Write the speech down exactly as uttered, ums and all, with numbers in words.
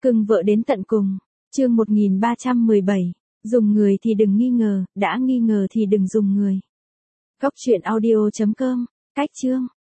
Cưng vợ đến tận cùng. Chương một nghìn ba trăm mười bảy. Dùng người thì đừng nghi ngờ, đã nghi ngờ thì đừng dùng người. Góc truyện audio chấm com. Cách chương.